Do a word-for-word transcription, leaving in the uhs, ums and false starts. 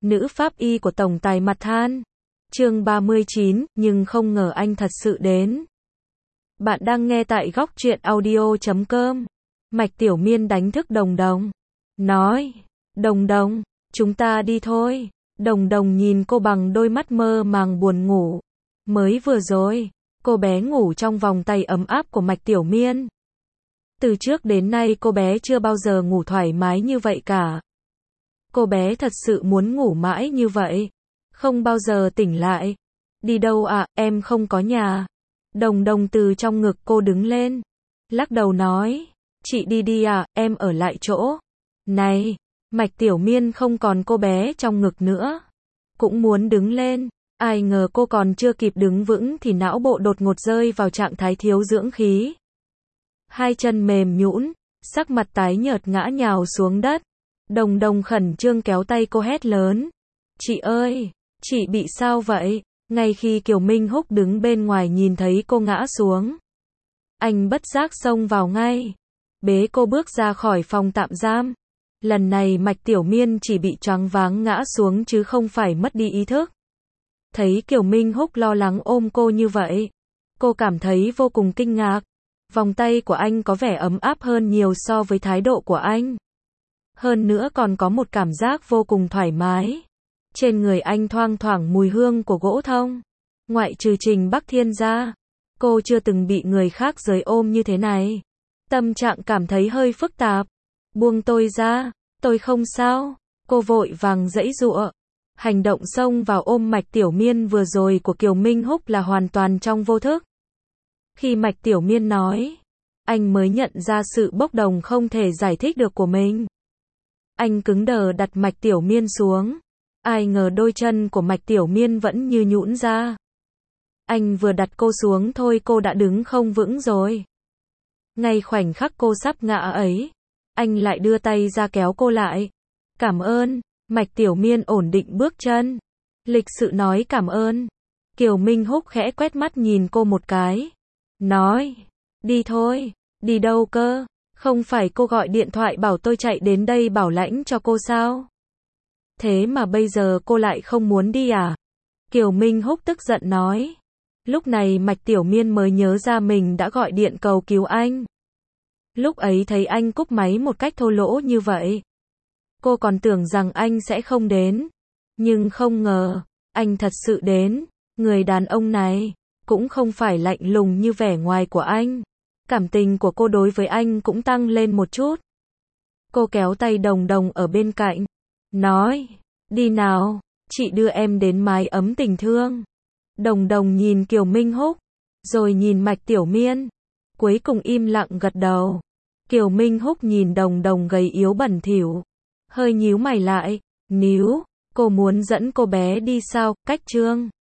Nữ pháp y của tổng tài mặt than. Chương ba mươi chín, nhưng không ngờ anh thật sự đến. Bạn đang nghe tại góc truyện audio chấm com. Mạch Tiểu Miên đánh thức Đồng Đồng. Nói, Đồng Đồng, chúng ta đi thôi. Đồng Đồng nhìn cô bằng đôi mắt mơ màng buồn ngủ. Mới vừa rồi, cô bé ngủ trong vòng tay ấm áp của Mạch Tiểu Miên. Từ trước đến nay cô bé chưa bao giờ ngủ thoải mái như vậy cả. Cô bé thật sự muốn ngủ mãi như vậy. Không bao giờ tỉnh lại. Đi đâu ạ, em không có nhà. Đồng Đồng từ trong ngực cô đứng lên. Lắc đầu nói, chị đi đi à, em ở lại chỗ. Này, Mạch Tiểu Miên không còn cô bé trong ngực nữa. Cũng muốn đứng lên. Ai ngờ cô còn chưa kịp đứng vững thì não bộ đột ngột rơi vào trạng thái thiếu dưỡng khí. Hai chân mềm nhũn, sắc mặt tái nhợt ngã nhào xuống đất. Đồng Đồng khẩn trương kéo tay cô hét lớn. Chị ơi, chị bị sao vậy? Ngay khi Kiều Minh Húc đứng bên ngoài nhìn thấy cô ngã xuống. Anh bất giác xông vào ngay. Bế cô bước ra khỏi phòng tạm giam. Lần này Mạch Tiểu Miên chỉ bị choáng váng ngã xuống chứ không phải mất đi ý thức. Thấy Kiều Minh Húc lo lắng ôm cô như vậy. Cô cảm thấy vô cùng kinh ngạc. Vòng tay của anh có vẻ ấm áp hơn nhiều so với thái độ của anh. Hơn nữa còn có một cảm giác vô cùng thoải mái. Trên người anh thoang thoảng mùi hương của gỗ thông. Ngoại trừ Trình Bắc Thiên ra, cô chưa từng bị người khác giới ôm như thế này. Tâm trạng cảm thấy hơi phức tạp. Buông tôi ra, tôi không sao. Cô vội vàng giãy giụa. Hành động xông vào ôm Mạch Tiểu Miên vừa rồi của Kiều Minh Húc là hoàn toàn trong vô thức. Khi Mạch Tiểu Miên nói, anh mới nhận ra sự bốc đồng không thể giải thích được của mình. Anh cứng đờ đặt Mạch Tiểu Miên xuống. Ai ngờ đôi chân của Mạch Tiểu Miên vẫn như nhũn ra. Anh vừa đặt cô xuống thôi cô đã đứng không vững rồi. Ngay khoảnh khắc cô sắp ngã ấy, anh lại đưa tay ra kéo cô lại. Cảm ơn. Mạch Tiểu Miên ổn định bước chân. Lịch sự nói cảm ơn. Kiều Minh Húc khẽ quét mắt nhìn cô một cái. Nói, đi thôi. Đi đâu cơ? Không phải cô gọi điện thoại bảo tôi chạy đến đây bảo lãnh cho cô sao? Thế mà bây giờ cô lại không muốn đi à? Kiều Minh Húc tức giận nói. Lúc này Mạch Tiểu Miên mới nhớ ra mình đã gọi điện cầu cứu anh. Lúc ấy thấy anh cúp máy một cách thô lỗ như vậy. Cô còn tưởng rằng anh sẽ không đến. Nhưng không ngờ, anh thật sự đến. Người đàn ông này, cũng không phải lạnh lùng như vẻ ngoài của anh. Cảm tình của cô đối với anh cũng tăng lên một chút. Cô kéo tay Đồng Đồng ở bên cạnh. Nói, đi nào, chị đưa em đến mái ấm tình thương. Đồng Đồng nhìn Kiều Minh Húc, rồi nhìn Mạch Tiểu Miên. Cuối cùng im lặng gật đầu. Kiều Minh Húc nhìn Đồng Đồng gầy yếu bẩn thỉu. Hơi nhíu mày lại. Níu, cô muốn dẫn cô bé đi sao? Cách Trương